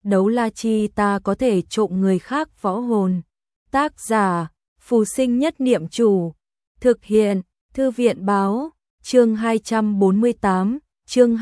đấu la chi ta có thể trộm người khác võ hồn. Tác giả, Phù Sinh Nhất Niệm Chủ. Thực hiện, Thư viện báo, chương 248, chương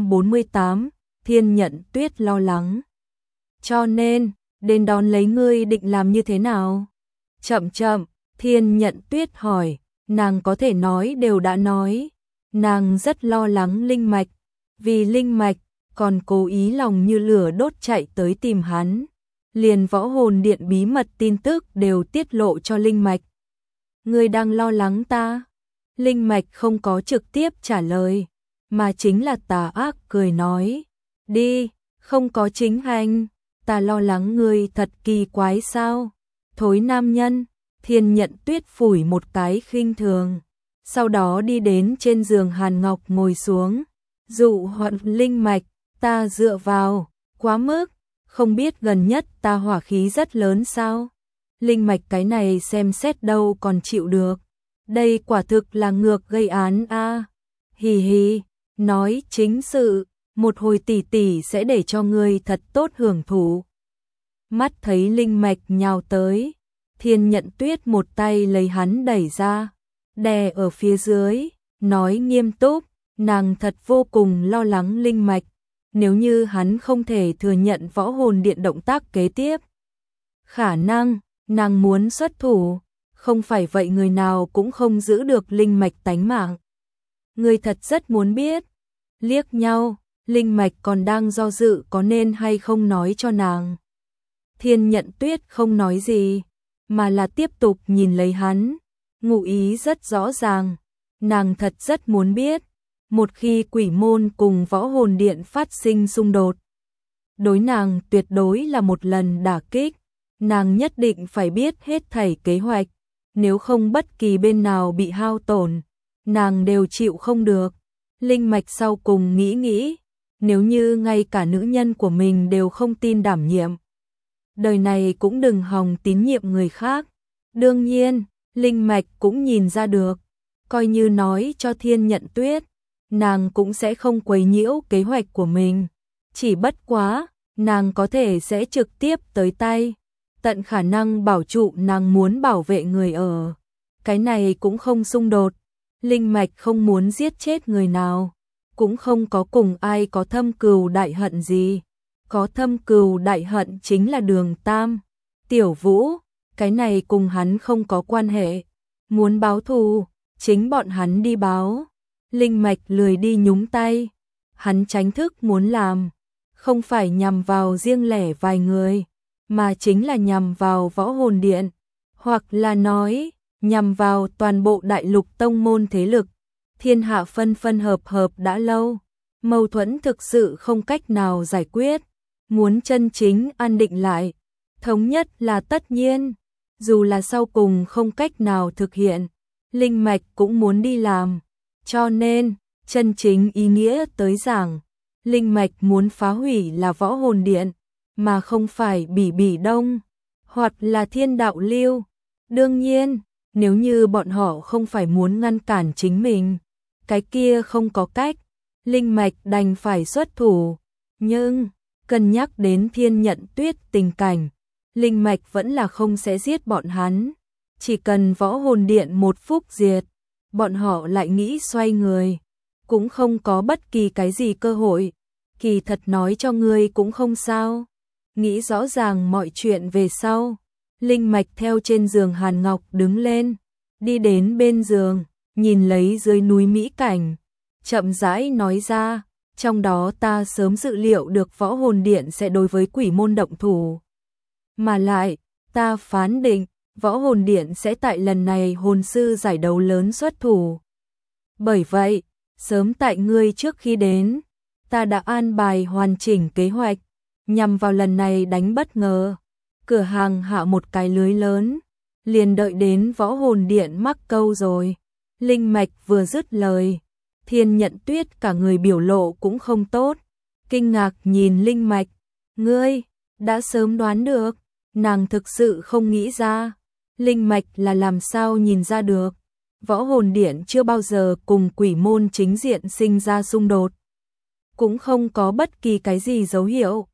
248, Thiên Nhận Tuyết lo lắng. Cho nên, đến đón lấy ngươi định làm như thế nào? Chậm chậm, Thiên Nhận Tuyết hỏi, nàng có thể nói đều đã nói. Nàng rất lo lắng Linh Mạch, vì Linh Mạch còn cố ý lòng như lửa đốt chạy tới tìm hắn. Liền võ hồn điện bí mật tin tức đều tiết lộ cho Linh Mạch. Ngươi đang lo lắng ta? Linh Mạch không có trực tiếp trả lời, mà chính là tà ác cười nói. Đi, không có chính hành, ta lo lắng ngươi thật kỳ quái sao? Thối nam nhân, Thiên Nhận Tuyết phủi một cái khinh thường. Sau đó đi đến trên giường Hàn Ngọc ngồi xuống. Dụ hoạn Linh Mạch, ta dựa vào, quá mức, không biết gần nhất ta hỏa khí rất lớn sao? Linh Mạch cái này xem xét đâu còn chịu được. Đây quả thực là ngược gây án a. Hì hì, nói chính sự, một hồi tỷ tỷ sẽ để cho ngươi thật tốt hưởng thụ. Mắt thấy Linh Mạch nhào tới, Thiên Nhận Tuyết một tay lấy hắn đẩy ra, đè ở phía dưới, nói nghiêm túc, nàng thật vô cùng lo lắng Linh Mạch. Nếu như hắn không thể thừa nhận võ hồn điện động tác kế tiếp, khả năng nàng muốn xuất thủ, không phải vậy người nào cũng không giữ được Linh Mạch tánh mạng. Người thật rất muốn biết. Liếc nhau, Linh Mạch còn đang do dự có nên hay không nói cho nàng. Thiên Nhận Tuyết không nói gì, mà là tiếp tục nhìn lấy hắn, ngụ ý rất rõ ràng, nàng thật rất muốn biết. Một khi quỷ môn cùng võ hồn điện phát sinh xung đột, đối nàng tuyệt đối là một lần đả kích, nàng nhất định phải biết hết thảy kế hoạch, nếu không bất kỳ bên nào bị hao tổn, nàng đều chịu không được. Linh Mạch sau cùng nghĩ, nếu như ngay cả nữ nhân của mình đều không tin đảm nhiệm, đời này cũng đừng hòng tín nhiệm người khác. Đương nhiên, Linh Mạch cũng nhìn ra được, coi như nói cho Thiên Nhận Tuyết, nàng cũng sẽ không quấy nhiễu kế hoạch của mình. Chỉ bất quá, nàng có thể sẽ trực tiếp tới tay, tận khả năng bảo trụ nàng muốn bảo vệ người ở. Cái này cũng không xung đột. Linh Mạch không muốn giết chết người nào, cũng không có cùng ai có thâm cừu đại hận gì. Có thâm cừu đại hận chính là Đường Tam, Tiểu Vũ, cái này cùng hắn không có quan hệ. Muốn báo thù, chính bọn hắn đi báo. Linh Mạch lười đi nhúng tay, hắn tránh thức muốn làm, không phải nhằm vào riêng lẻ vài người, mà chính là nhằm vào võ hồn điện, hoặc là nói, nhằm vào toàn bộ đại lục tông môn thế lực. Thiên hạ phân phân hợp hợp đã lâu, mâu thuẫn thực sự không cách nào giải quyết, muốn chân chính an định lại, thống nhất là tất nhiên, dù là sau cùng không cách nào thực hiện, Linh Mạch cũng muốn đi làm. Cho nên, chân chính ý nghĩa tới giảng, Linh Mạch muốn phá hủy là võ hồn điện, mà không phải Bỉ Bỉ Đông, hoặc là Thiên Đạo Lưu. Đương nhiên, nếu như bọn họ không phải muốn ngăn cản chính mình, cái kia không có cách, Linh Mạch đành phải xuất thủ. Nhưng, cân nhắc đến Thiên Nhận Tuyết tình cảnh, Linh Mạch vẫn là không sẽ giết bọn hắn. Chỉ cần võ hồn điện một phút diệt, bọn họ lại nghĩ xoay người, cũng không có bất kỳ cái gì cơ hội. Kỳ thật nói cho ngươi cũng không sao. Nghĩ rõ ràng mọi chuyện về sau, Linh Mạch theo trên giường Hàn Ngọc đứng lên, đi đến bên giường, nhìn lấy dưới núi mỹ cảnh, chậm rãi nói ra, trong đó ta sớm dự liệu được võ hồn điện sẽ đối với quỷ môn động thủ. Mà lại, ta phán định, võ hồn điện sẽ tại lần này hồn sư giải đấu lớn xuất thủ. Bởi vậy, sớm tại ngươi trước khi đến, ta đã an bài hoàn chỉnh kế hoạch, nhằm vào lần này đánh bất ngờ. Cửa hàng hạ một cái lưới lớn, liền đợi đến võ hồn điện mắc câu rồi. Linh Mạch vừa dứt lời, Thiên Nhận Tuyết cả người biểu lộ cũng không tốt, kinh ngạc nhìn Linh Mạch. Ngươi, đã sớm đoán được, nàng thực sự không nghĩ ra. Linh Mạch là làm sao nhìn ra được, võ hồn điện chưa bao giờ cùng quỷ môn chính diện sinh ra xung đột, cũng không có bất kỳ cái gì dấu hiệu.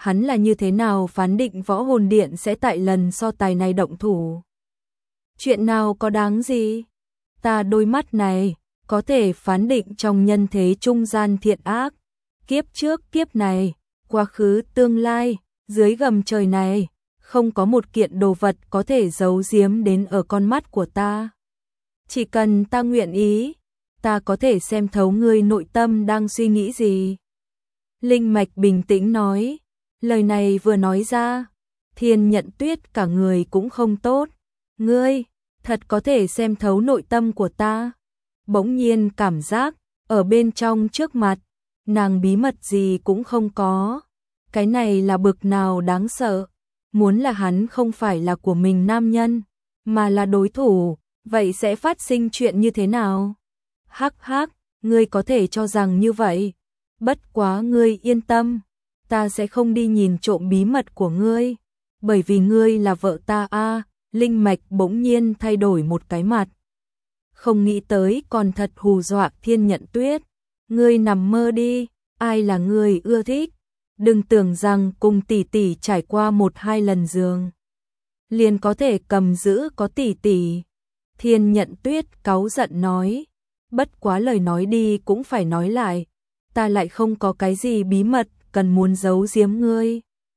hắn là như thế nào phán định Võ Hồn Điện sẽ tại lần so tài này động thủ. Chuyện nào có đáng gì? Ta đôi mắt này, có thể phán định trong nhân thế trung gian thiện ác, kiếp trước kiếp này, quá khứ tương lai, dưới gầm trời này, không có một kiện đồ vật có thể giấu giếm đến ở con mắt của ta. Chỉ cần ta nguyện ý, ta có thể xem thấu ngươi nội tâm đang suy nghĩ gì. Linh Mạch bình tĩnh nói, lời này vừa nói ra, Thiên Nhận Tuyết cả người cũng không tốt. Ngươi, thật có thể xem thấu nội tâm của ta. Bỗng nhiên cảm giác, ở bên trong trước mặt, nàng bí mật gì cũng không có. Cái này là bực nào đáng sợ. Muốn là hắn không phải là của mình nam nhân, mà là đối thủ, vậy sẽ phát sinh chuyện như thế nào? Hắc hắc, ngươi có thể cho rằng như vậy. Bất quá ngươi yên tâm, ta sẽ không đi nhìn trộm bí mật của ngươi, bởi vì ngươi là vợ ta a. Linh Mạch bỗng nhiên thay đổi một cái mặt. Không nghĩ tới còn thật hù dọa Thiên Nhận Tuyết. Ngươi nằm mơ đi, ai là ngươi ưa thích? Đừng tưởng rằng cùng tỷ tỷ trải qua 1-2 lần giường liền có thể cầm giữ có tỷ tỷ. Thiên Nhận Tuyết cáu giận nói, bất quá lời nói đi cũng phải nói lại, ta lại không có cái gì bí mật cần muốn giấu giếm ngươi.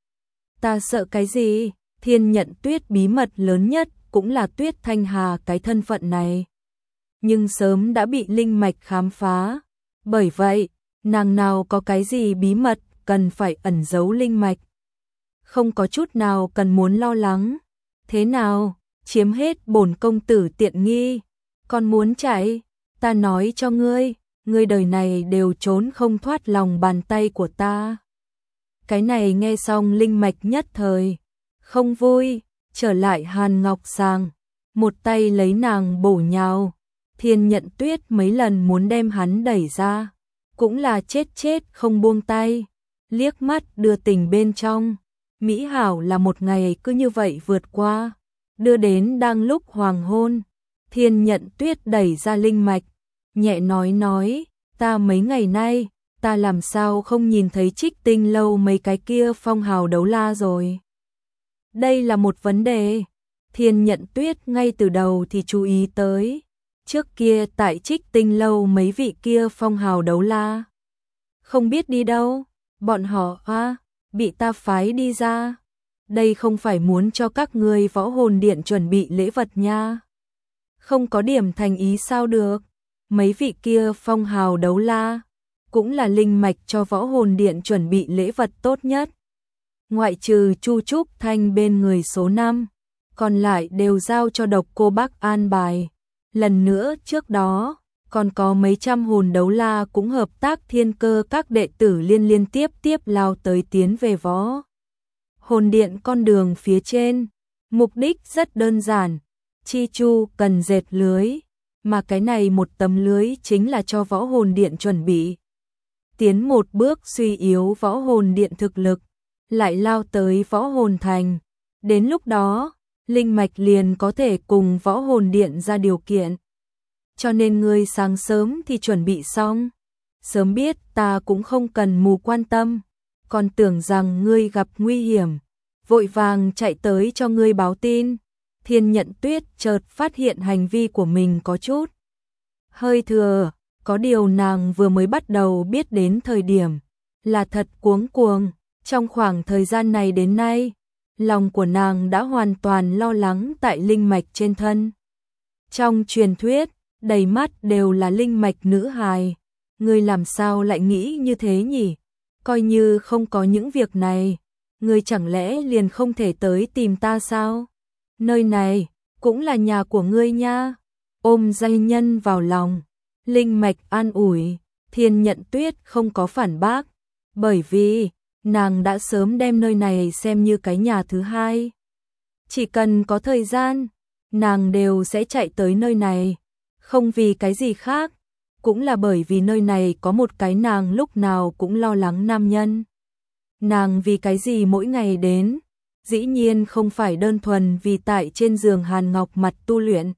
Ta sợ cái gì? Thiên Nhận Tuyết bí mật lớn nhất cũng là Tuyết Thanh Hà cái thân phận này, nhưng sớm đã bị Linh Mạch khám phá, bởi vậy nàng nào có cái gì bí mật cần phải ẩn giấu Linh Mạch. Không có chút nào cần muốn lo lắng. Thế nào, chiếm hết bổn công tử tiện nghi, còn muốn chạy? Ta nói cho ngươi, ngươi đời này đều trốn không thoát lòng bàn tay của ta. Cái này nghe xong Linh Mạch nhất thời không vui, trở lại Hàn Ngọc Sàng, một tay lấy nàng bổ nhào. Thiên Nhận Tuyết mấy lần muốn đem hắn đẩy ra, cũng là chết không buông tay. Liếc mắt đưa tình bên trong, mỹ hảo là một ngày cứ như vậy vượt qua, đưa đến đang lúc hoàng hôn. Thiên Nhận Tuyết đẩy ra Linh Mạch, nhẹ nói, ta mấy ngày nay, ta làm sao không nhìn thấy Trích Tinh lâu mấy cái kia phong hào đấu la rồi. Đây là một vấn đề, Thiên Nhận Tuyết ngay từ đầu thì chú ý tới, trước kia tại Trích Tinh lâu mấy vị kia phong hào đấu la, không biết đi đâu. Bọn họ bị ta phái đi ra. Đây không phải muốn cho các ngươi Võ Hồn Điện chuẩn bị lễ vật nha. Không có điểm thành ý sao được. Mấy vị kia phong hào đấu la, cũng là Linh Mạch cho Võ Hồn Điện chuẩn bị lễ vật tốt nhất. Ngoại trừ Chu Trúc Thanh bên người số 5, còn lại đều giao cho Độc Cô Bác an bài. Lần nữa trước đó, còn có mấy trăm hồn đấu la cũng hợp tác Thiên Cơ các đệ tử liên tiếp lao tới tiến về Võ Hồn Điện con đường phía trên. Mục đích rất đơn giản, Chi Chu cần dệt lưới, mà cái này một tấm lưới chính là cho Võ Hồn Điện chuẩn bị. Tiến một bước suy yếu Võ Hồn Điện thực lực, lại lao tới Võ Hồn Thành. Đến lúc đó, Linh Mạch liền có thể cùng Võ Hồn Điện ra điều kiện. Cho nên ngươi sáng sớm thì chuẩn bị xong. Sớm biết ta cũng không cần mù quan tâm, còn tưởng rằng ngươi gặp nguy hiểm, vội vàng chạy tới cho ngươi báo tin. Thiên Nhận Tuyết chợt phát hiện hành vi của mình có chút hơi thừa, có điều nàng vừa mới bắt đầu biết đến thời điểm là thật cuống cuồng. Trong khoảng thời gian này đến nay, lòng của nàng đã hoàn toàn lo lắng tại Linh Mạch trên thân. Trong truyền thuyết, đầy mắt đều là Linh Mạch nữ hài. Ngươi làm sao lại nghĩ như thế nhỉ? Coi như không có những việc này, ngươi chẳng lẽ liền không thể tới tìm ta sao? Nơi này cũng là nhà của ngươi nha. Ôm danh nhân vào lòng, Linh Mạch an ủi. Thiên Nhận Tuyết không có phản bác, bởi vì nàng đã sớm đem nơi này xem như cái nhà thứ hai. Chỉ cần có thời gian, nàng đều sẽ chạy tới nơi này. Không vì cái gì khác, cũng là bởi vì nơi này có một cái nàng lúc nào cũng lo lắng nam nhân. Nàng vì cái gì mỗi ngày đến? Dĩ nhiên không phải đơn thuần vì tại trên giường Hàn Ngọc mặt tu luyện.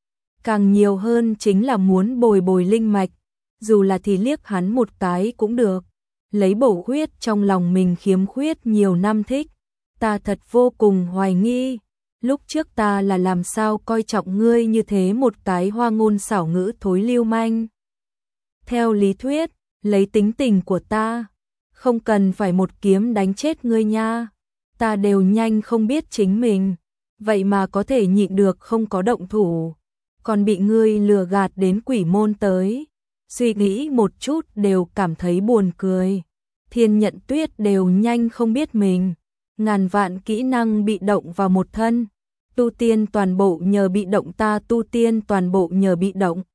Càng nhiều hơn chính là muốn bồi Linh Mạch, dù là thì liếc hắn một cái cũng được. lấy bổ khuyết trong lòng mình khiếm khuyết nhiều năm thích. Ta thật vô cùng hoài nghi, lúc trước ta là làm sao coi trọng ngươi như thế một cái hoa ngôn xảo ngữ thối lưu manh. Theo lý thuyết, lấy tính tình của ta, không cần phải một kiếm đánh chết ngươi nha. Ta đều nhanh không biết chính mình, vậy mà có thể nhịn được không có động thủ, còn bị ngươi lừa gạt đến quỷ môn tới. Suy nghĩ một chút đều cảm thấy buồn cười. Thiên Nhận Tuyết đều nhanh không biết mình, ngàn vạn kỹ năng bị động vào một thân, tu tiên toàn bộ nhờ bị động, ta tu tiên toàn bộ nhờ bị động.